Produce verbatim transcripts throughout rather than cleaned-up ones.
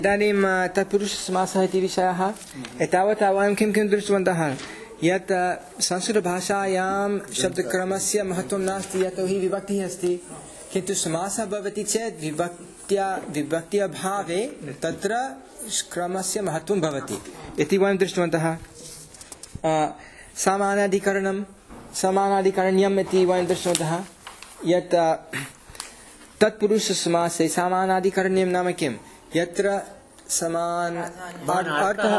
इदानीं तत्पुरुषसमासः इति विषयः एतावता वयं किं किं दृष्टवन्तः यत् संस्कृतभाषायां शब्दक्रमस्य महत्त्वं नास्ति यतोहि विभक्तिः अस्ति किन्तु समासः भवति चेत् विभक्त्या विभक्त्यभावे तत्र क्रमस्य महत्त्वं भवति इति वयं दृष्टवन्तः। समानाधिकरणं समानाधिकरण्यम् इति वयं दृष्टवन्तः यत् तत्पुरुषसमासे समानाधिकरण्यं नाम किं यत्र समान अर्थः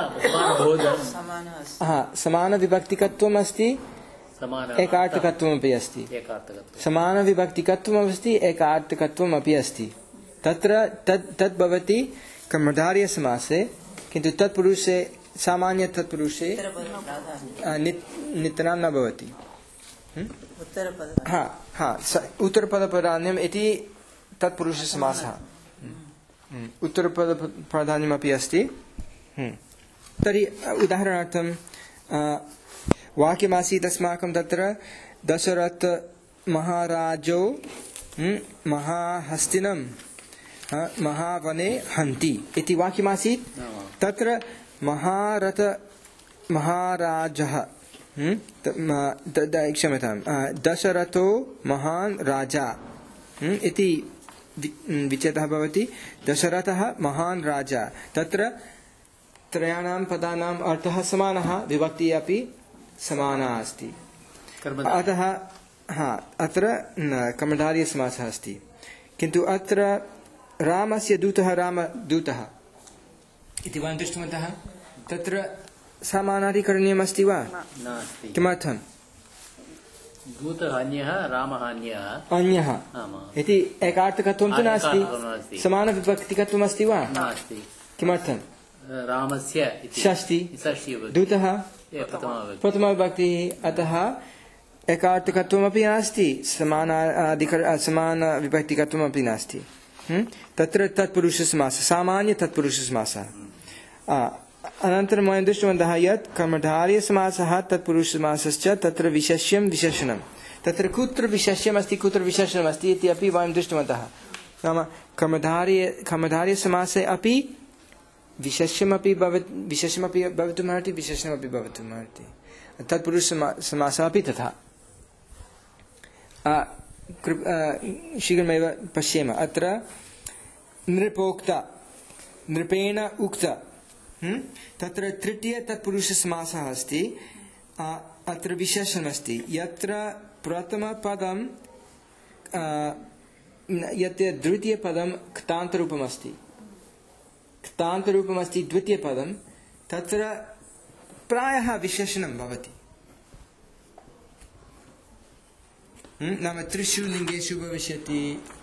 हाँ समानविभक्तिकत्वम् अस्ति एकार्थकत्वम् अपि अस्ति समानविभक्तिकत्वम् अस्ति एकार्थकत्वम् अपि अस्ति तत्र तत् तद् भवति कर्मधारयसमासे किन्तु तत्पुरुषे सामान्य तत्पुरुषे नित्यं न भवति। हाँ हाँ उत्तरपदप्राधान्यम् इति तत्पुरुषसमासः उत्तरपदप्राधान्यमपि अस्ति। तर्हि उदाहरणार्थं वाक्यमासीत् अस्माकं तत्र दशरथ महाराजो महाहस्तिनं महावने हन्ति इति वाक्यमासीत्। तत्र महारथ महाराजः क्षम्यतां दशरथो महान् राजा इति विचेतः भवति। दशरथः महान् राजा तत्र त्रयाणां पदानाम् अर्थः समानः विभक्तिः अपि समाना अस्ति अतः हाँ अत्र कर्मधारयसमासः अस्ति। किन्तु अत्र रामस्य दूतः रामदूतः इति वयं दृष्टवन्तः तत्र समानाधिकरण्यम् अस्ति वा किमर्थं दूतः अन्यः रामः अन्यः अन्यः इति एकार्थकत्वं तु नास्ति समानविभक्तिकत्वम् अस्ति वा नास्ति किमर्थं रामस्य षष्ठी दूतः प्रथमविभक्तिः अतः एकार्थकत्वमपि नास्ति समानाधिकर समानविभक्तिकत्वमपि नास्ति। तत्र तत्पुरुषसमासः सामान्य तत्पुरुषसमासः। अनन्तरं वयं दृष्टवन्तः यत् कर्मधारयसमासः तत्पुरुषसमासश्च तत्र विशेष्यं विशेषणं तत्र कुत्र विशेष्यमस्ति कुत्र विशेषणमस्ति इति अपि वयं दृष्टवन्तः। नाम कर्मधारय कर्मधारयसमासे अपि विशेष्यमपि भवति विशेषमपि भवितुमर्हति विशेषणमपि भवितुमर्हति तत्पुरुषसमासः अपि तथा। शीघ्रमेव पश्येम अत्र नृपोक्त नृपेण उक्त तत्र तृतीय तत्पुरुषसमासः अस्ति। अत्र विशेषणमस्ति यत्र प्रथमपदं यत् द्वितीयपदं क्तान्तरूपमस्ति क्तान्तरूपमस्ति द्वितीयपदं तत्र प्रायः विशेषणं भवति। नाम त्रिषु लिङ्गेषु भविष्यति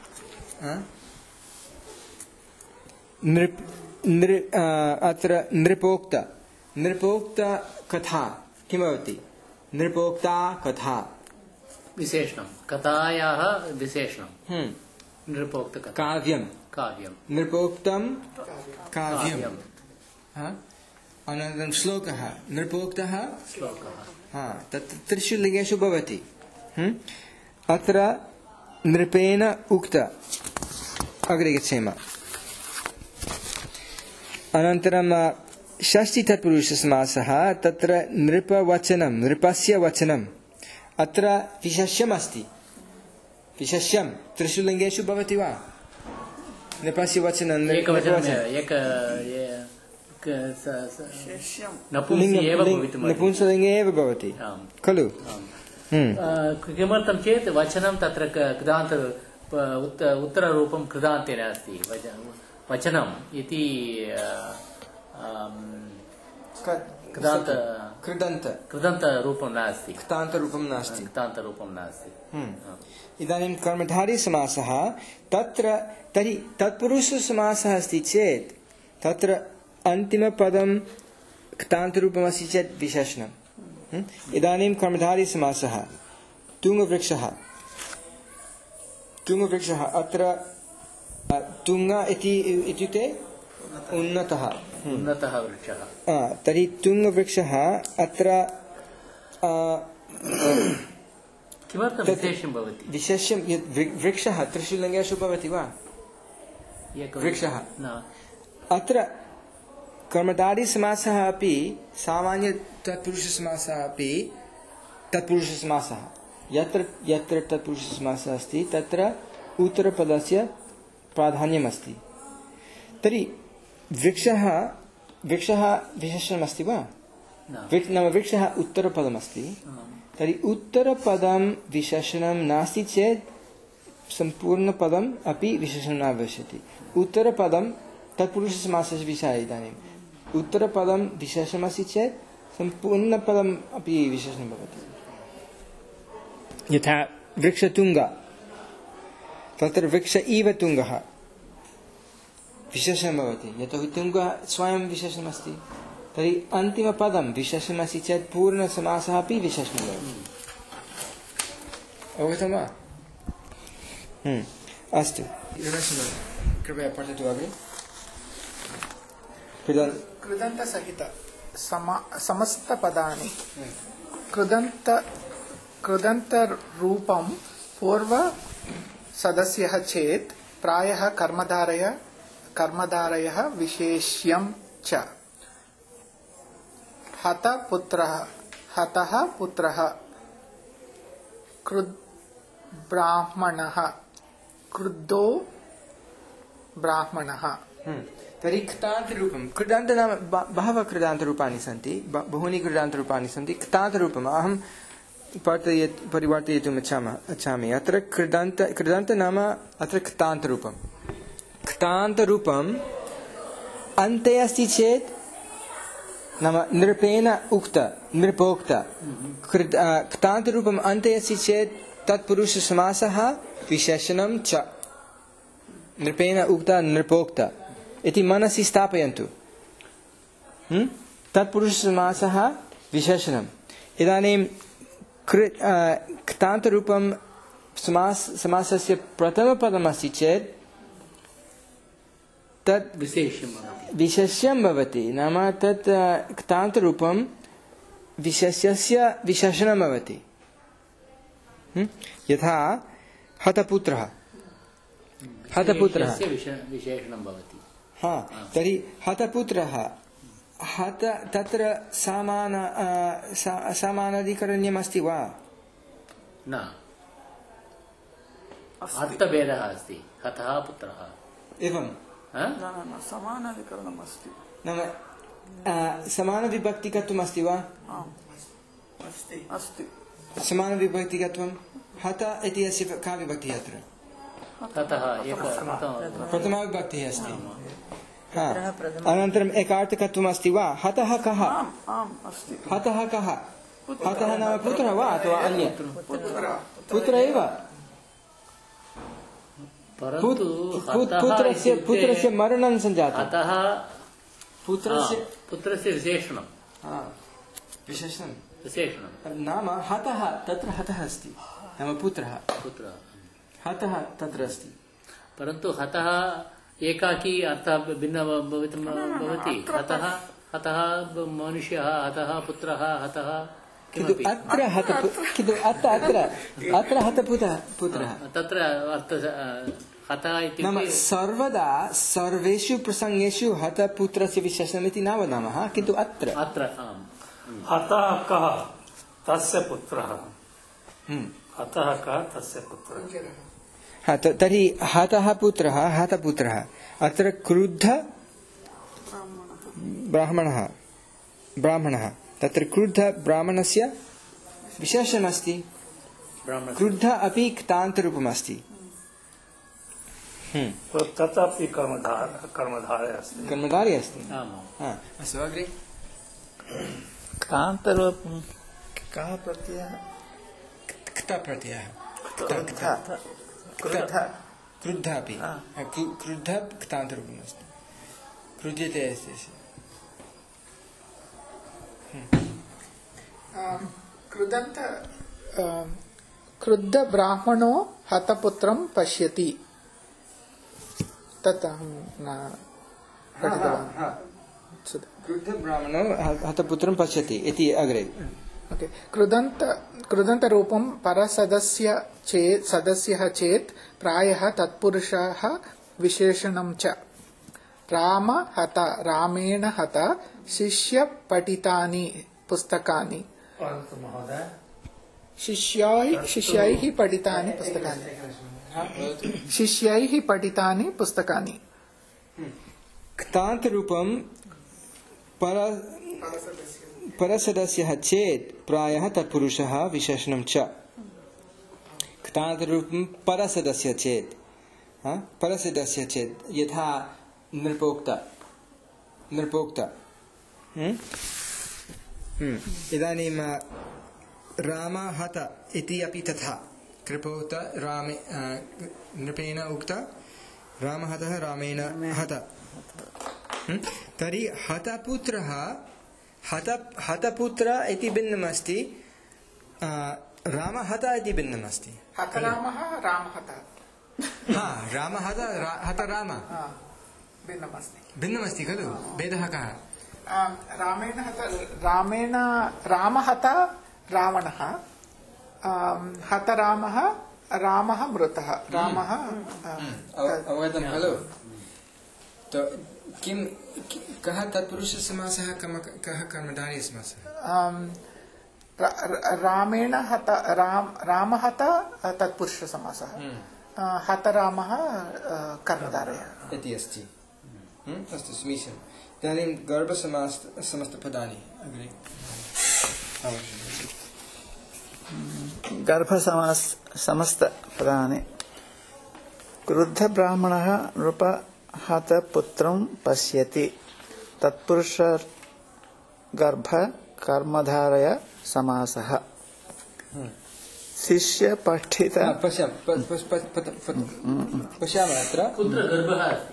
नृप नृ अत्र नृपोक्त नृपोक्त कथा किं भवति नृपोक्ता कथा विशेषणं कथायाः विशेषणं नृपोक्त काव्यं काव्यं नृपोक्तं काव्यं अनन्तरं श्लोकः नृपोक्तः श्लोकः हाँ तत् त्रिषु लिङ्गेषु भवति। अत्र नृपेण उक्त अग्रे गच्छेम। अनन्तरं षष्ठी तत्पुरुषसमासः तत्र नृपवचनं नृपस्य वचनम् अत्र विशेष्यम् अस्ति विशेष्यं त्रिषु लिङ्गेषु भवति वा नृपस्य वचनं नपुंसकलिङ्गे एव भवति खलु। किमर्थं चेत् वचनं तत्र कृदान्त उत्तररूपं कृदान्तेन अस्ति वचनम् इति कृदान्त कृदन्त कृदन्तरूपं नास्ति क्तान्तरूपं नास्ति क्तान्तरूपं नास्ति। इदानीं कर्मधारयसमासः तत्र तर्हि तत्पुरुषसमासः अस्ति चेत् तत्र अन्तिमपदं क्तान्तरूपमस्ति चेत् विशेषणम्। इदानीं कर्मधारयसमासः तुङ्गवृक्षः तुङ्गवृक्षः अत्र तुङ्ग इति इत्युक्ते उन्नतः उन्नतः वृक्षः तर्हि तुङ्गवृक्षः अत्र किमर्थं विशेषं भवति विशेषं यत् वृक्षः त्रिषु लिङ्गेषु भवति वा वृक्षः अत्र कर्मधारी समासः अपि सामान्य तत्पुरुषसमासः अपि तत्पुरुषसमासः यत्र यत्र तत्पुरुषसमासः अस्ति तत्र उत्तरपदस्य प्राधान्यम् अस्ति। तर्हि वृक्षः वृक्षः विशेषणमस्ति वा? नाम वृक्षः उत्तरपदमस्ति। तर्हि उत्तरपदं विशेषणं नास्ति चेत् सम्पूर्णपदम् अपि विशेषणं न भविष्यति। उत्तरपदं तत्पुरुषसमासस्य विषयः इदानीम् उत्तरपदं विशेषणमस्ति चेत् सम्पूर्णपदम् अपि विशेषणं भवति। यथा वृक्षतुङ्ग तत्र वृक्ष इव तुङ्गः विशेषणं भवति यतोहि तुङ्गः स्वयं विशेषणमस्ति। तर्हि अन्तिमपदं विशेषणमस्ति चेत् पूर्णसमासः अपि विशेषणं भवति। अवगतं वा? अस्तु, कृपया पठतु अग्रे। कृदन्तसहित समस्तपदानि कृदन्त कृदन्तरूपं पूर्वसदस्यः चेत् प्रायः कर्मधारय कर्मधारयः विशेष्यं च। हतपुत्रः हतः पुत्रः कृद् ब्राह्मणः क्रुद्धो ब्राह्मणः। तर्हि कृतान्तरूपं कृदान्त नाम बहवः कृदान्तरूपाणि सन्ति, बहूनि कृदान्तरूपाणि सन्ति। कृतान्तरूपम् अहं परिवर्तय परिवर्तयितुम् इच्छामः इच्छामि अत्र कृदान्त कृदान्त नाम अत्र कृतान्तरूपं कृतान्तरूपम् अन्ते अस्ति चेत् नाम नृपेण उक्त नृपोक्त कृतान्तरूपम् अन्ते अस्ति चेत् तत्पुरुषसमासः विशेषणं च नृपेण उक्त नृपोक्त इति मनसि स्थापयन्तु। तत्पुरुषसमासः विशेषणम्। इदानीं कृतान्तरूपं समास समासस्य प्रथमपदमस्ति चेत् तत् विशेष्यं भवति। नाम तत् कृतान्तरूपं विशेष्यस्य विशेषणं भवति। यथा हतपुत्रः हतपुत्रः विशेषणं भवति। हा, तर्हि हतपुत्रः हत तत्र समान समानाधिकरण्यम् अस्ति वा? न, अर्थभेदः अस्ति। हतः पुत्रः एवं समानाधिकरणम् अस्ति। नाम समानविभक्तिकत्वम् अस्ति वा? अस्ति अस्ति समानविभक्तिकत्वं हत इति अस्य का विभक्तिः अत्र? प्रथमा विभक्तिः अस्ति। अनन्तरम् एकार्थकत्वम् अस्ति वा? हतः कः? हतः कः? हतः नाम पुत्रः वा अथवा अन्य? पुत्र एव। पुत्रस्य पुत्रस्य मरणं सञ्जातम्। अतः पुत्रस्य पुत्रस्य विशेषणं विशेषणं विशेषणं नाम हतः तत्र हतः अस्ति नाम पुत्रः पुत्रः हतः तत्र अस्ति। परन्तु हतः एकाकी अर्थः भिन्नः भवितुं भवति। हतः हतः मनुष्यः हतः पुत्रः हतः किन्तु अत्र हत किन्तु अत्र अत्र अत्र हतपुत्रः पुत्रः तत्र अर्थ हतः इति नाम सर्वदा सर्वेषु प्रसङ्गेषु हतपुत्रस्य विशेषणमिति न वदामः, किन्तु अत्र अत्र हतः कः तस्य पुत्रः हतः कः तस्य पुत्रः। हाँ, तर्हि हतः पुत्रः हतपुत्रः अत्र क्रुद्ध ब्राह्मणः ब्राह्मणः तत्र क्रुद्ध ब्राह्मणस्य विशेषणमस्ति। क्रुद्ध अपि कृतान्तरूपमस्ति। तथापि कर्मधारे अस्ति कर्मधारे अस्ति। अस्तु अग्रे। कृतान्तरूपं कः प्रत्ययः? क्त प्रत्ययः क्रुद्ध अपि क्रुद्ध कृतान्तरूपम् अस्ति। क्रुध्यते अस्ति। कृदन्त क्रुद्ध ब्राह्मणो हतपुत्रं पश्यति। तत् अहं न पठितवान्। क्रुद्ध ब्राह्मणो हतपुत्रं पश्यति इति अग्रे। ओके, कृदन्त कृदन्तरूपं परसदस्य चेत् सदस्यः चेत् प्रायः तत्पुरुषः विशेषणं च। राम हत रामेण हत शिष्य पठितानि पुस्तकानि परन्तु महोदय शिष्याय शिष्यैः पठितानि पुस्तकानि शिष्यैः पठितानि पुस्तकानि क्तान्त रूपं पर परसदस्यः चेत् प्रायः तत्पुरुषः विशेषणं च क्तान्त रूपं परसदस्य चेत् परसदस्य चेत् यथा नृपोक्त नृपोक्त इदानीं रामः हत इति अपि तथा कृपोक्त रामे नृपेण उक्त रामः हतः रामेण हत तर्हि हतपुत्रः हत हतपुत्र इति भिन्नमस्ति रामः हत इति भिन्नमस्ति हतरामः रामहत हा रामः हत हत राम भिन्नमस्ति भिन्नमस्ति खलु भेदः कः रामेण हत रामेण रामहत रावणः हत रामः रामः मृतः रामः अवगतं खलु तो किं कः तत्पुरुषसमासः कः कर्मधारयसमासः रामेण हत राम रामः हत तत्पुरुषसमासः हत रामः कर्मधारयः इति अस्ति अस्तु समीचीनम् इदानीं गर्भसमास समस्तपदानि अग्रे गर्भसमास समस्तपदानि क्रुद्धब्राह्मणः नृपहतपुत्रं पश्यति तत्पुरुष गर्भ कर्मधारय समासः शिष्य पठित पश्यामः अत्र कुत्र गर्भः अस्ति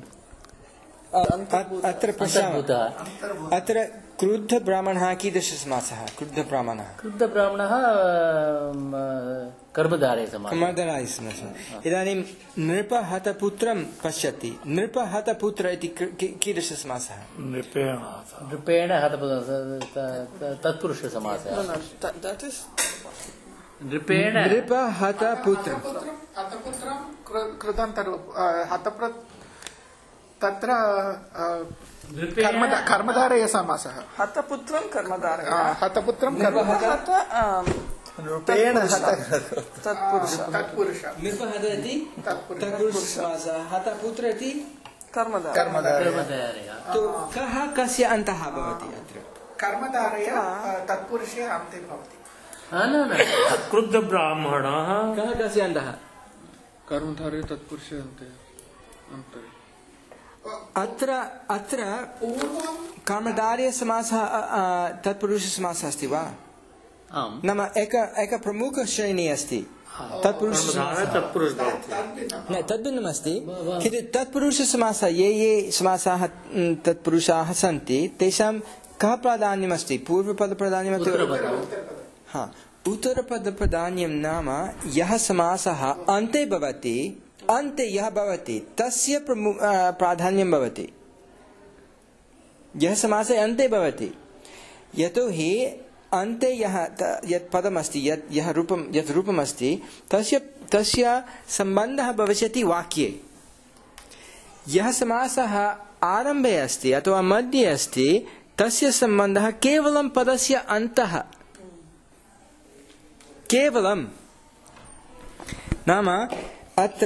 अत्र पश्यामः अत्र क्रुद्धब्राह्मणः कीदृशसमासः क्रुद्धब्राह्मणः क्रुद्धब्राह्मणः कर्मधारयसमासः कर्मधारयसमासः इदानीं नृपहतपुत्रं पश्यति नृपहतपुत्र इति कीदृशसमासः नृपेण तत्पुरुषसमासः नृपेण नृपहतपुत्रं हतपुत्रं कृदन्तरूप हतप्र तत्र कर्मधारय समासः हतपुत्रं कर्मधारय हतपुत्रं हत नृपेण तत्पुरुष तत्पुरुष नृपहत इति तत्पुरुषसमासः हतपुत्र इति कर्मधारय तो कः कस्य अन्तः भवति अत्र कर्मधारय तत्पुरुषे अन्ते भवति क्रुद्धब्राह्मणः कः कस्य अन्तः कर्मधारय तत्पुरुषे अन्ते अन्तरे अत्र अत्र कर्मधारयसमासः तत्पुरुषसमासः अस्ति वा नाम एक एक प्रमुखश्रेणी अस्ति तत्पुरुषसमासः न तद्भिन्नमस्ति किन्तु तत्पुरुषसमासः ये ये समासाः तत्पुरुषाः सन्ति तेषां कः प्राधान्यमस्ति पूर्वपदप्राधान्यम् हा उत्तरपदप्राधान्यं नाम यः समासः अन्ते भवति अन्ते यः भवति तस्य प्राधान्यं भवति यः समासे अन्ते भवति यतोहि अन्ते यः यत् पदमस्ति यत् यः रूपं यत् रूपमस्ति तस्य तस्य सम्बन्धः भविष्यति वाक्ये यः समासः आरम्भे अस्ति अथवा मध्ये अस्ति तस्य सम्बन्धः केवलं पदस्य अन्तः केवलं नाम अत्र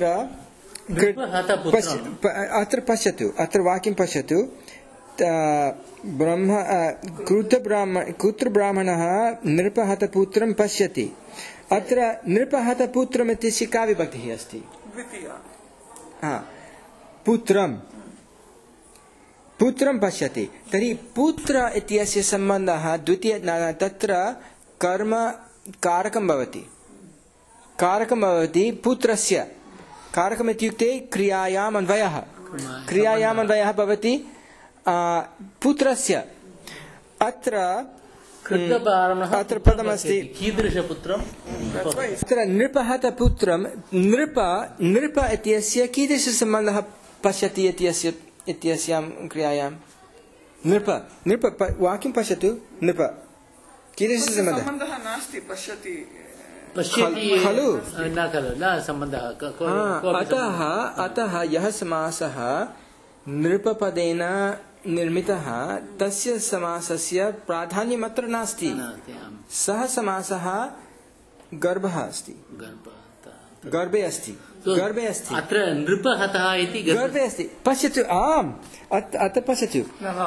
अत्र पश्यतु अत्र वाक्यं पश्यतु ब्रह्म क्रुद्धब्राह्मण क्रुद्धब्राह्मणः नृपहतपुत्रं पश्यति अत्र नृपहतपुत्रम् इत्यस्य का विभक्तिः अस्ति पुत्रं पुत्रं पश्यति तर्हि पुत्र इत्यस्य सम्बन्धः द्वितीय तत्र कर्म कारकं भवति कारकं भवति पुत्रस्य कारकम् इत्युक्ते क्रियायाम् अन्वयः क्रियायाम् अन्वयः भवति पुत्रस्य अत्र अत्र पदमस्ति कीदृशपुत्रम् अत्र नृपहतपुत्रं नृप नृप इत्यस्य कीदृशसम्बन्धः पश्यति इत्यस्य इत्यस्यां क्रियायां नृप नृप वाक्यं पश्यतु नृप कीदृशसम्बन्धः नास्ति पश्यति खलु न खलु न सम्बन्धः अतः अतः यः समासः नृपपदेन निर्मितः तस्य समासस्य प्राधान्यम् अत्र नास्ति। सः समासः गर्भः अस्ति, गर्भे अस्ति, गर्भे अस्ति। अत्र नृपहतः इति गर्भे अस्ति। पश्यतु, आम्, अत्र पश्यतु,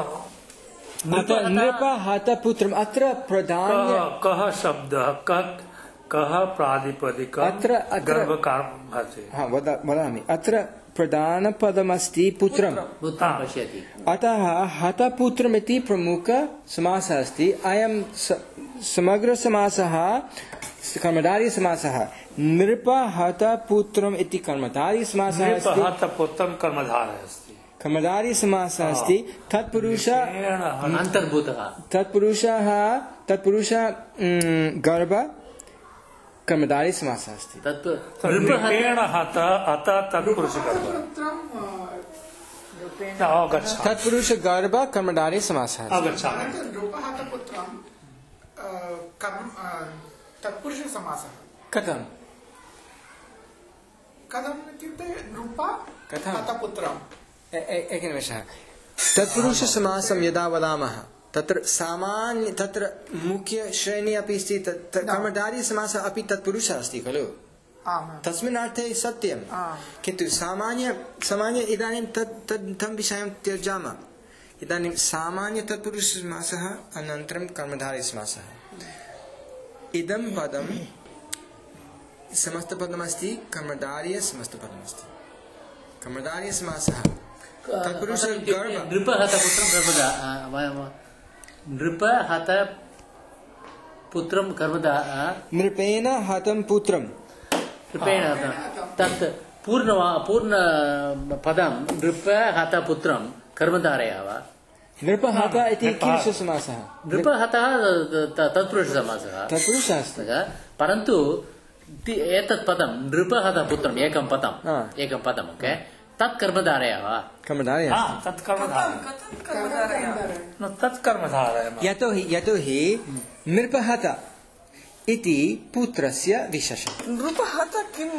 नृपहतपुत्रम्। अत्र प्राधान्य कः शब्दः, कः प्रातिपदिकः अत्र हाँ वदामि। अत्र प्रधानपदमस्ति पुत्रम्, अतः हतपुत्रमिति प्रमुखसमासः अस्ति। अयं समग्रसमासः कर्मधारयसमासः। नृपहतपुत्रम् इति कर्मधारयसमासः अस्ति। नृपहतपुत्रं कर्मधारः अस्ति, कर्मधारयसमासः अस्ति। तत्पुरुष अन्तर्भूतः, तत्पुरुषः तत्पुरुषः गर्भ कर्मधारय समासः अस्ति। तत्पुरुष गर्भ कर्मधारय समासः तत्पुरुष समासः कथं कथम् इत्युक्ते नृप हतपुत्रम्। एकनिमेषः। तत्पुरुष समासं यदा वदामः तत्र सामान्य तत्र मुख्य श्रेणी अपि अस्ति। कर्मधारय समासः अपि तत्पुरुषः अस्ति खलु, तस्मिन् अर्थे सत्यं, किन्तु सामान्य सामान्य इदानीं तत् तं विषयं त्यजामः। इदानीं सामान्य तत्पुरुष समासः अनन्तरं कर्मधारय समासः। इदं पदं समस्तपदमस्ति, कर्मधारय समस्तपदमस्ति। कर्मधारय समासः तत्पुरुष गर्भ नृपहतपुत्रं नृपहत पुत्रं कर्मदा नृपेण हतं पुत्रं नृपेण तत् पूर्ण पूर्ण पदं नृपहत पुत्रं कर्मधारयः वा? नृपहत इति कीदृशसमासः? नृपहतः तत्पुरुषसमासः, तत्पुरुषः अस्ति। परन्तु एतत् पदं नृपहत पुत्रम् एकं पदम् एकं पदम् ओके तत् कर्मधारयः वा? कर्मधारयः, तत् कर्मधारयः। यतोहि यतोहि नृपहत इति पुत्रस्य विशेषणं। नृपहत किं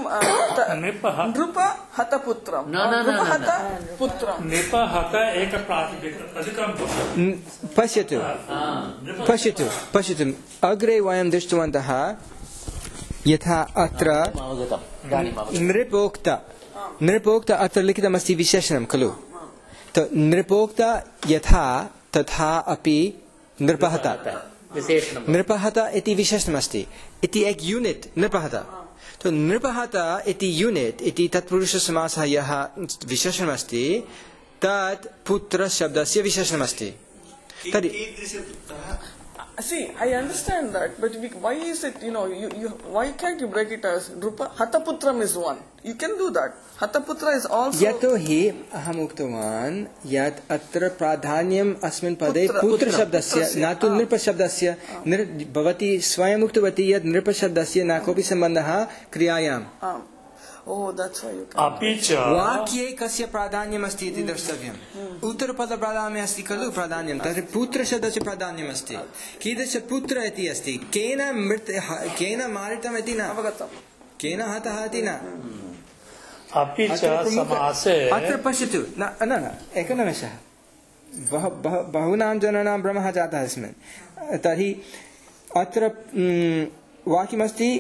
नृपहतपुत्रं नृपहतपुत्रं नृपहत एक प्रातिपदिकं पुत्रं। पश्यतु पश्यतु पश्यतु अग्रे वयं दृष्टवन्तः यथा अत्र नृपोक्त नृपोक्त अत्र लिखितमस्ति विशेषणं खलु। तो नृपोक्त यथा तथा अपि नृपहत नृपहत इति विशेषणमस्ति, इति एक यूनिट नृपहत। तो नृपहत इति यूनिट इति तत्पुरुषसमासः यः विशेषणमस्ति तत् पुत्रशब्दस्य विशेषणमस्ति। तर्हि See, I understand that, but we, why is it, you know, you, you, why can't you break it as Rupa? Hataputram is one. You can do that. Hataputra is also... यतोहि अहम् उक्तवान् यत् अत्र प्राधान्यम् अस्मिन् पदे पुत्रशब्दस्य न तु नृपशब्दस्य। भवती स्वयम् उक्तवती यत् नृपशब्दस्य न कोऽपि सम्बन्धः क्रियायाम्। Oh, that's why you can. अपि च वाक्ये कस्य प्राधान्यम् अस्ति इति द्रष्टव्यम्। उत्तरपद प्राधान्यम् अस्ति खलु प्राधान्यं, तर्हि पुत्रशब्दस्य प्राधान्यम् अस्ति। कीदृश पुत्र इति अस्ति, केन मृत केन मारितम् इति न अवगतम्, केन हतः इति न। अपि च समासे अत्र पश्यतु, न न एकनिमेषः, बह बहूनां जनानां भ्रमः जातः अस्मिन्। तर्हि अत्र वाक्यमस्ति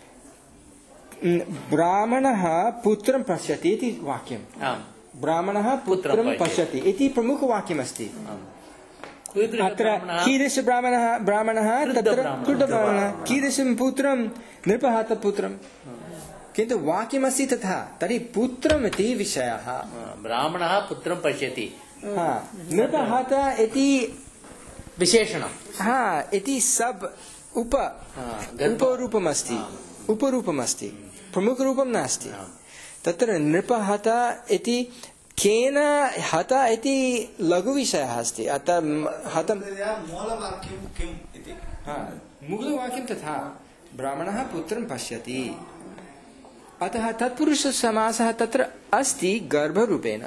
ब्राह्मणः पुत्रं पश्यति इति वाक्यं। ब्राह्मणः पुत्रं पश्यति इति प्रमुखवाक्यमस्ति। अत्र कीदृश ब्राह्मणः ब्राह्मणः तत्र कृतब्राह्मणः, कीदृशं पुत्रं नृपहतपुत्रं, किन्तु वाक्यमस्ति तथा। तर्हि पुत्रम् इति विषयः, ब्राह्मणः पुत्रं पश्यति, नृपहत इति विशेषणं हा इति सब उप उपरूपमस्ति, उपरूपमस्ति, प्रमुखरूपं नास्ति। तत्र नृपहत इति केन हत इति लघुविषयः अस्ति। अतः हतं मूलवाक्यं तथा ब्राह्मणः पुत्रं पश्यति, अतः तत्पुरुषसमासः तत्र अस्ति गर्भरूपेण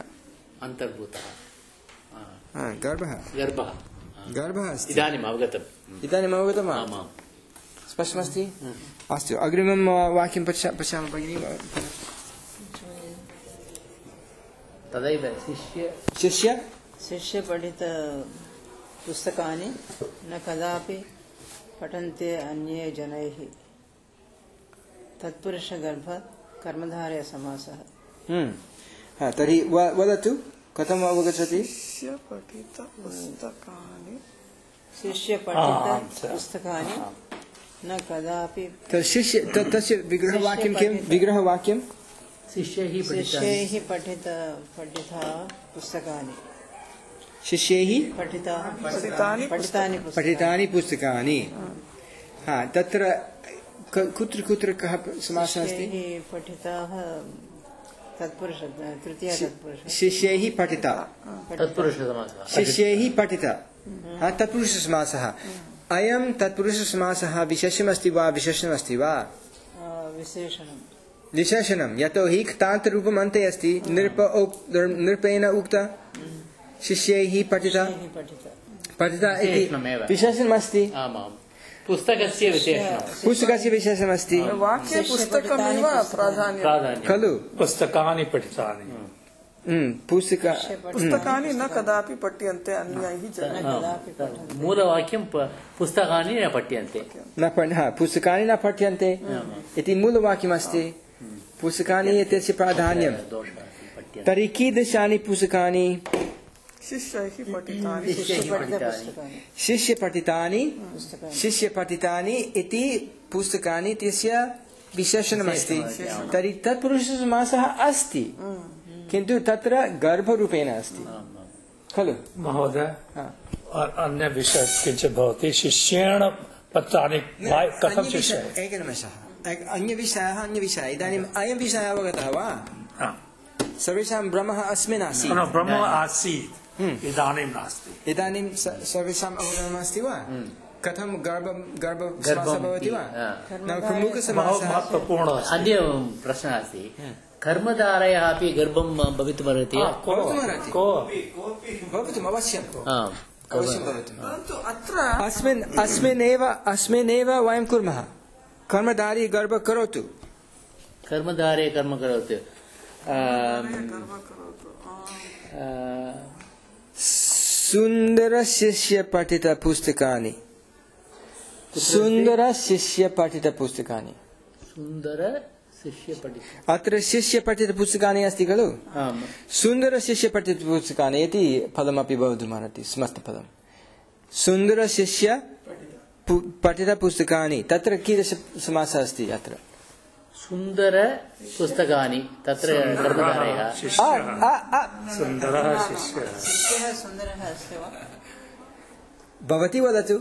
अन्तर्भूतः। गर्भः गर्भः गर्भः अस्ति। इदानीम् अवगतम् इदानीम् अवगतम् वा? स्पष्टमस्ति? अस्तु, अग्रिमं वाक्यं पश्यामः भगिनी। तदैव शिष्य शिष्य शिष्य पठित पुस्तकानि न कदापि पठन्ते अन्ये जनैः तत्पुरुषगर्भ कर्मधारय समासः। हम्म हाँ तर्हि व- वदतु कथम् अवगच्छति? शिष्य पठित पुस्तकानि शिष्य हाँ, पठित हाँ, पुस्तकानि न कदापि तत् शिष्य त- तस्य विग्रहवाक्यं किं? शिष्य विग्रहवाक्यं शिष्यैः पठितानि शिष्यैः पठित पठिता पुस्तकानि शिष्यैः पठिताः पठितानि पठितानि पुस्तकानि पठितानि पुस्तकानि। हाँ तत्र क- कुत्र कुत्र कः समासः अस्ति? शिष्यैः पठिताः तत्पुरुष तृतीय तत्पुरुष शिष्यैः पठिता तत्पुरुषसमासः शिष्यैः पठिता हाँ तत्पुरुषसमासः। अयं तत्पुरुषसमासः विशेषणमस्ति वा विशेषणमस्ति वा? विशेषणं विशेषणं यतोहि क्तान्तरूपम् अन्ते अस्ति नृप उक्- नृपेण उक्त शिष्यैः पठिता शिष्यैः पठिता पठिता इति विशेषणमेव। विशेषणमस्ति आमां पुस्तकस्य विशेषणं पुस्तकस्य विशेषणमस्ति वाक्ये पुस्तकमेव प्राधान्यं प्राधान्यं खलु? पुस्तकानि पठितानि हम्म, पुस्तिका पुस्तकानि न कदापि पठ्यन्ते अन्यैः जनैः कदापि पठन्ते मूलवाक्यं प- पुस्तकानि न पठ्यन्ते न पठ हा पुस्तकानि न पठ्यन्ते इति मूलवाक्यमस्ति। पुस्तकानि इत्यस्य प्राधान्यं। दोषः अस्ति, पठ्यन्ते तर्हि कीदृशानि पुस्तकानि? शिष्यैः पठितानि शिष्यैः पठितानि पुस्तकानि शिष्यपठितानि पुस्तकानि शिष्यपठितानि इति पुस्तकानि इत्यस्य विशेषणमस्ति। तर्हि तत्पुरुषसमासः अस्ति किन्तु तत्र गर्भरूपेण अस्ति खलु? महोदय हा। और अन्य विषय किञ्चित् भवति शिष्येण पत्राणि वा- कथं शिष्य अन्यविषयः एकनिमेषः एक- अन्यविषयः अन्यविषयः इदानीम् अयं विषयः अवगतः वा? हा। सर्वेषां ब्रह्मः अस्मिन् आसीत् न, ब्रह्म आसीत् इदानीं नास्ति। इदानीं स- सर्वेषाम् अवगतमस्ति वा? कथं गर्भ गर्भसमासः गर्भं भवति वा? हा। नाम बहु प्रमुखसमासः महत्वपूर्ण अस्ति। अन्य प्रश्नः अस्ति कर्मधारयः अपि गर्भं भवितुमर्हति वा? को भवितुमर्हति। को भवितुम् अवश्यम् आम्। अवश्यं भवितुम्। परन्तु अत्र अस्मिन् अस्मिन्नेव अस्मिन्नेव वयं कुर्मः कर्मधारी गर्भ करोतु। कर्मधारे कर्म करोति आम्, आ, सुन्दरशिष्य पठित पुस्तकानि सुन्दरशिष्य पठित पुस्तकानि सुन्दर शिष्य पठित अत्र शिष्य पठित पुस्तकानि अस्ति खलु? आम् सुन्दर शिष्य पठित पुस्तकानि इति पदमपि भवितुमर्हति समस्तपदं सुन्दर शिष्य पु- पठित पुस्तकानि तत्र कीदृश समासः अस्ति? अत्र सुन्दर पुस्तकानि तत्र कर्मधारयः आ, आ, आ, सुन्दरः शिष्यः शिष्यः सुन्दरः अस्ति वा? भवती वदतु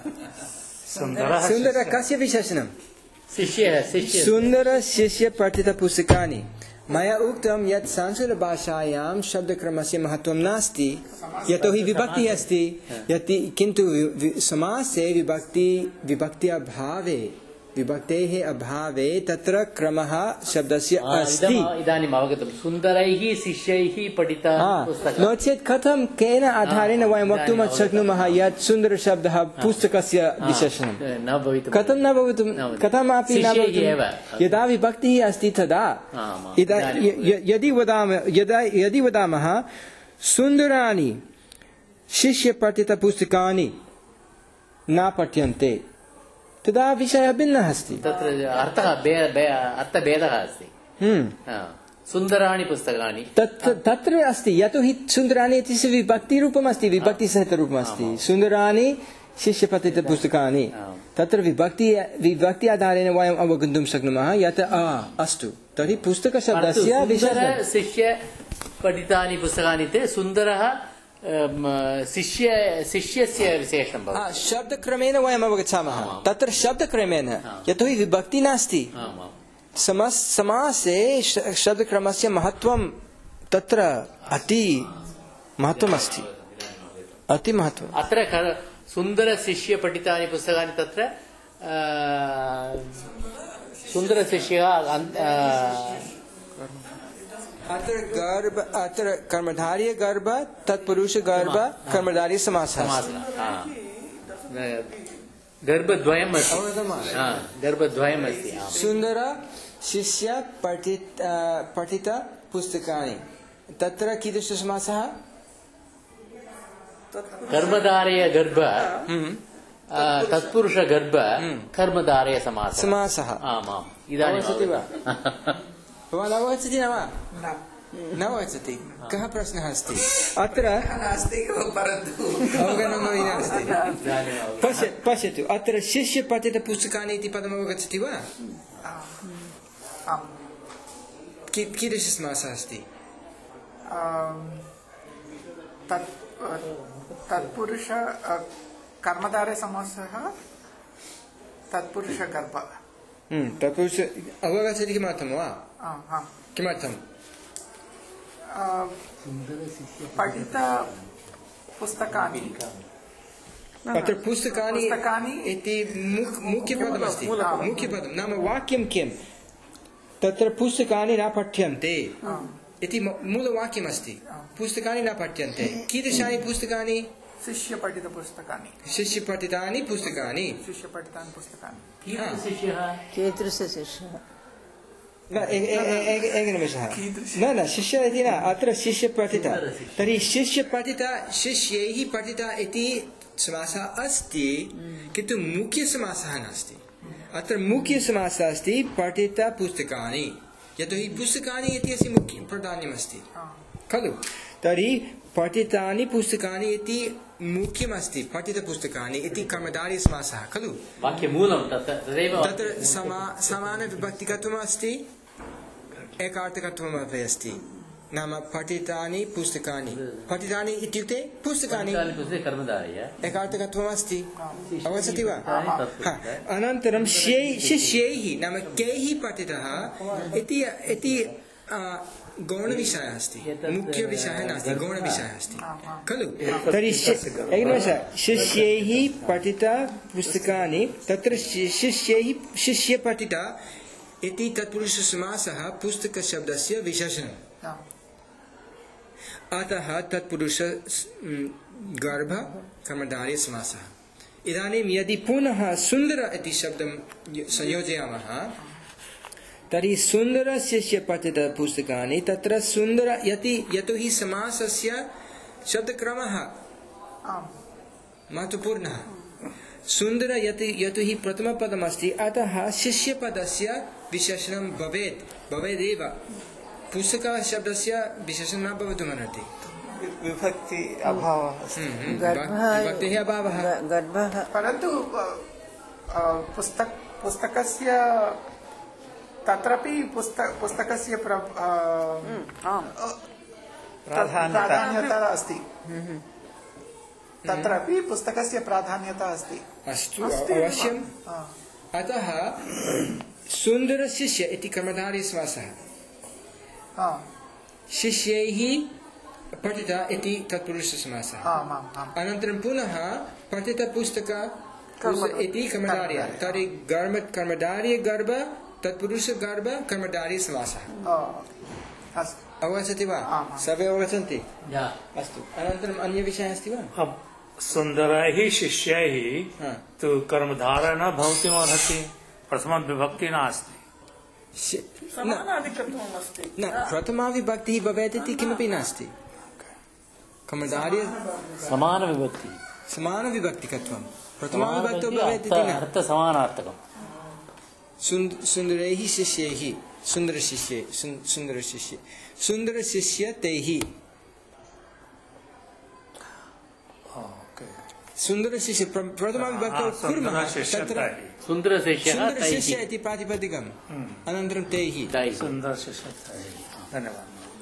सुन्दरः सुन्दर कस्य विशेषणं? शिष्यः शिष्य सुन्दर शिष्य पठित पुस्तकानि मया उक्तं यत् संस्कृतभाषायां शब्दक्रमस्य महत्त्वं नास्ति यतोहि विभक्तिः अस्ति यति किन्तु वि- वि- समासे विभक्ति विभक्ति अभावे विभक्तेः अभावे तत्र क्रमः शब्दस्य अस्ति। इदम्- इदानीम् अवगतं सुन्दरैः शिष्यैः पठिता हा, पुस्तकं नो चेत् कथं केन आधारेण वयं वक्तुं इदानीम् शक्नुमः यत् सुन्दरशब्दः पुस्तकस्य विशेषणं? न भवितुं कथं न भवितुं न भवितुं। कथमपि न शिष्यैः एव। भवितुं यदा विभक्तिः अस्ति तदा आमाम्। इदा- य- य- यदि वदामः यदा यदि वदामः सुन्दराणि शिष्यपठितपुस्तकानि न पठ्यन्ते तदा विषयः भिन्नः अस्ति। तत्र अर्थः भे- भे- अर्थभेदः अस्ति हम्म। हा। सुन्दराणि पुस्तकानि तत् तत्र अस्ति यतोहि सुन्दराणि इत्यस्य विभक्तिरूपम् अस्ति विभक्तिसहितरूपम् अस्ति सुन्दराणि शिष्यपठितपुस्तकानि आम्। तत्र विभक्ति विभक्ति आधारेण वयम् अवगन्तुं शक्नुमः यत् आ अस्तु तर्हि पुस्तकशब्दस्य सुन्दर विशेषः शिष्य पठितानि पुस्तकानि ते सुन्दरः अम्, शिष्य शिष्यस्य विशेषं भवति हा, शब्दक्रमेण वयम् अवगच्छामः तत्र शब्दक्रमेण यतोहि विभक्ति नास्ति आमाम् समस् समासे श- शब्दक्रमस्य महत्त्वं तत्र अति महत्त्वमस्ति अति महत्त्वम् अत्र क- सुन्दरशिष्य पठितानि पुस्तकानि तत्र आ, सुन्दरशिष्यः अन्- आ, अत्र गर्भ अत्र कर्मधारय गर्भ तत्पुरुष गर्भ कर्मधारय समासः समासः हा। गर्भद्वयम् अस्ति हा, गर्भद्वयम् अस्ति आम्। सुन्दर शिष्य पठित अ, पठित पुस्तकानि तत्र कीदृशसमासः? कर्मधारय गर्भ तत्पुरुष गर्भ कर्मधारय समासः समासः आमाम् इदानीम् अवगच्छति वा? भवान् अवगच्छति न वा? न अवगच्छति। कः प्रश्नः अस्ति अत्र? अवगमनं नास्ति। पश्य पश्यतु अत्र शिष्यपठितपुस्तकानि इति पदम् अवगच्छति वा? कीदृशसमासः अस्ति? तत्पुरुष कर्मधारय समासः तत्पुरुष गर्भ। तत्पुरुष अवगच्छति किमर्थं वा? किमर्थं? पठित पुस्तकानि अत्र पुस्तकानि इति मुख्यपदमस्ति। मुख्यपदं नाम वाक्यं किं? तत्र पुस्तकानि न पठ्यन्ते इति मूलवाक्यमस्ति। पुस्तकानि न पठ्यन्ते। कीदृशानि पुस्तकानि? शिष्यपठितपुस्तकानि। शिष्यपठितानि पुस्तकानि। शिष्यपठितानि पुस्तकानि। कीदृशशिष्यः? न एकनिमेषः। न न शिष्य इति न, अत्र शिष्यपठित। तर्हि शिष्यपठित शिष्यैः पठित इति समासः अस्ति, किन्तु मुख्यसमासः नास्ति। अत्र मुख्यसमासः अस्ति पठितपुस्तकानि, यतोहि पुस्तकानि इति अस्य मुख्यं प्राधान्यमस्ति खलु। तर्हि पठितानि पुस्तकानि इति मुख्यमस्ति। पठितपुस्तकानि इति कर्मधारयसमासः खलु। वाक्यमूलं तदेव। तत्र समानविभक्तिकत्वम् अस्ति, एकार्थकत्वमपि अस्ति। नाम पठितानि पुस्तकानि, पठितानि इत्युक्ते पुस्तकानि, एकार्थकत्वम् अस्ति। अवगच्छति वा? अनन्तरं शिष्यैः नाम कैः पठितः इति गौणविषयः अस्ति, मुख्यविषयः नास्ति, गौणविषयः अस्ति खलु। तर्हि शिष्यैः पठितपुस्तकानि, तत्र शिष्यैः शिष्यपठित इति तत्पुरुषसमासः पुस्तकशब्दस्य विशेषणम्। अतः तत्पुरुष गर्भ कर्मधारयसमासः। इदानीं यदि पुनः सुन्दर इति शब्दं संयोजयामः तर्हि सुन्दर शिष्यपठितपुस्तकानि, तत्र सुन्दर यति यतोहि समासस्य शब्दक्रमः महत्वपूर्णः। सुन्दर यति यतोहि प्रथमपदमस्ति, अतः शिष्यपदस्य विशेषणं भवेत् भवेदेव। पुस्तकशब्दस्य विशेषणं न भवितुमर्हति। विभक्ति अभावः, विभक्तेः अभावः। परन्तु पुस्तक पुस्तकस्य तत्रापि पुस्तक पुस्तकस्य प्राधान्यता अस्ति। तत्रापि पुस्तकस्य प्राधान्यता अस्ति। अस्तु, अवश्यम्। अतः सुन्दरशिष्य इति कर्मधारयसमासः। शिष्यैः पठित इति तत्पुरुषसमासः। अनन्तरं पुनः पठितपुस्तक इति कर्मधारय। तर्हि गर्भ कर्मधारय गर्भ तत्पुरुष गर्भ कर्मधारयसमासः। अवगच्छति वा? सर्वे अवगच्छन्ति? अस्तु। अनन्तरम् अन्यविषयः अस्ति वा? सुन्दरैः शिष्यैः तु कर्मधारय न भवितुमर्हति, प्रथमविभक्तिः नास्ति। न, प्रथमा विभक्तिः भवेत् इति किमपि नास्ति। कर्मधारय समानविभक्ति समानविभक्तिकत्वं प्रथमा विभक्तौ भवेत् इति न। अर्थसमानार्थकम्। सुन्दरैः शिष्यैः, सुन्दरशिष्ये सुन्दरशिष्ये सुन्दरशिष्य तैः, सुन्दरशिष्य प्रथमा विभक्तौ कुर्मः तत्र सुन्दरशिष्य इति प्रातिपदिकम्। अनन्तरं तैः। धन्यवादः।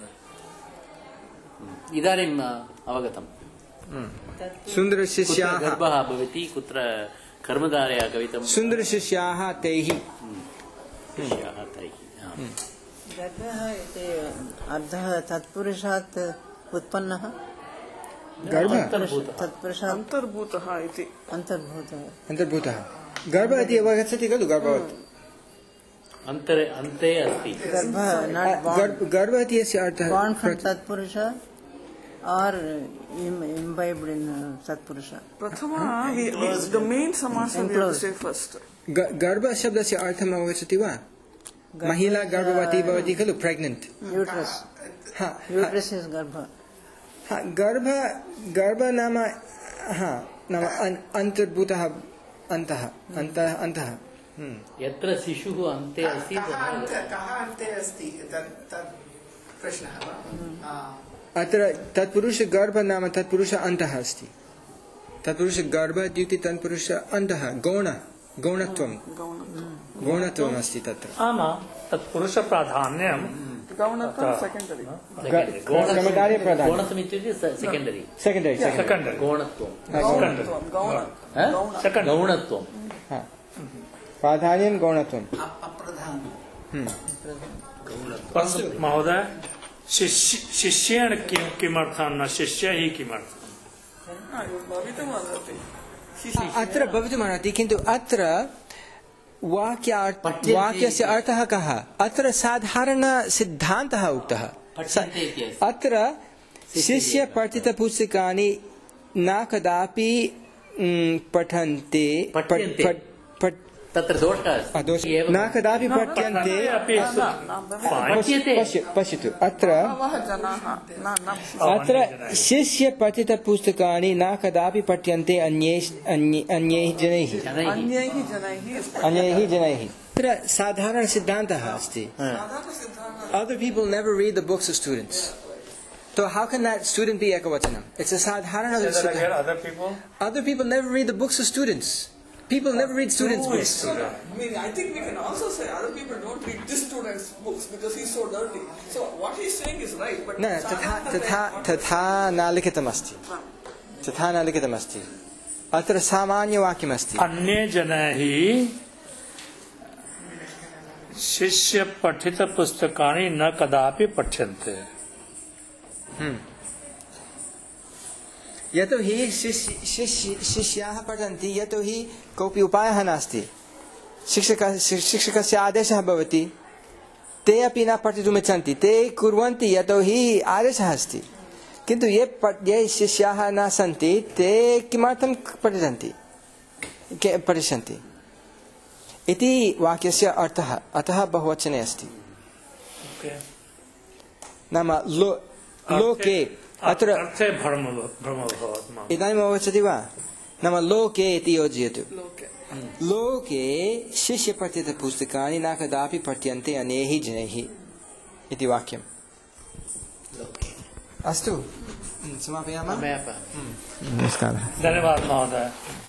इदानीम् अवगतम्। सुन्दरशिष्याः गर्भः भवति, कुत्र कर्मधारयः कवितं। सुन्दरशिष्याः तैः। शिष्याः तैः। गर्भः इति अर्थः तत्पुरुषात् उत्पन्नः। तत्पुरुषात् अन्तर्भूतः इति। अन्तर्भूतः अन्तर्भूतः गर्भ इति अवगच्छति खलु। गर्भवत् अन्तरे अन्ते अस्ति। गर्भ इति अस्य अर्थः। born from Tatpurusha or imbibed in Tatpurusha. Prathama, he is the main samasa we have to say first. गर्भ शब्दस्य अर्थम् अवगच्छति वा? महिला गर्भवती भवति खलु, प्रेग्नेंट। Uterus. हाँ यूट्रस गर्भ हाँ गर्भ गर्भ नाम हाँ नाम अन्तर्भूतः अन्तः अन्तः अन्तः यत्र शिशुः अन्ते अस्ति कः अन्ते अस्ति तत् प्रश्नः वा अत्र तत्पुरुष गर्भ नाम तत्पुरुष अन्तः अस्ति तत्पुरुष गर्भ इत्युक्ते तत्पुरुष अन्तः गौण गौणत्वं गौणत्वम् अस्ति तत्र आमा तत्पुरुष प्राधान्यं गौणत्वं सेकेण्डरी कर्मधारय प्राधान्यं गौणत्वम् इत्युक्ते सेकेण्डरी सेकेण्डरी सेकेण्डरी गौणत्वं सेकेण्डरी गौणत्वं हाँ प्राधान्यं गौणत्वम् परन्तु महोदय शिष्य शिष्येण किं किमर्थं न शिष्य ही किमर्थं अत्र भवितुमर्हति किन्तु अत्र वाक्यार्थ वाक्यस्य अर्थः कः अत्र साधारण सिद्धान्तः उक्तः अत्र शिष्य पठितपुस्तकानि न कदापि पठन्ते तत्र दोषः अस्ति न कदापि पठ्यन्ते पश्यतु अत्र अत्र शिष्य पठितपुस्तकानि न कदापि पठ्यन्ते अन्यैः अन्यैः जनैः अन्यैः जनैः अत्र साधारण सिद्धान्तः अस्ति other people never read the books of students so how can that student be ekavachanam it's a sadharana other people other people never read the books of students people never read students books I mean I think we can also say other people don't read this student's books because he's so dirty so what he's saying is right but न तथा तथा तथा न लिखितमस्ति तथा न लिखितमस्ति अत्र सामान्यवाक्यमस्ति अन्ये जनैः शिष्य पठित पुस्तकानि न कदापि पठ्यन्ते यतोहि शिष्याः पठन्ति यतोहि कोऽपि उपायः नास्ति शिक्षक शिक्षकस्य आदेशः भवति ते अपि न पठितुम् इच्छन्ति ते कुर्वन्ति यतोहि आदेशः अस्ति किन्तु ये ये शिष्याः न सन्ति ते किमर्थं पठन्ति पठिष्यन्ति इति वाक्यस्य अर्थः अतः बहुवचने अस्ति नाम लो लोके अत्र इदानीम् अवगच्छति वा नाम लोके इति योजयतु लोके शिष्यपठितपुस्तकानि न कदापि पठ्यन्ते अन्यैः जनैः इति वाक्यम् अस्तु समापयामः नमस्कारः धन्यवादः महोदय।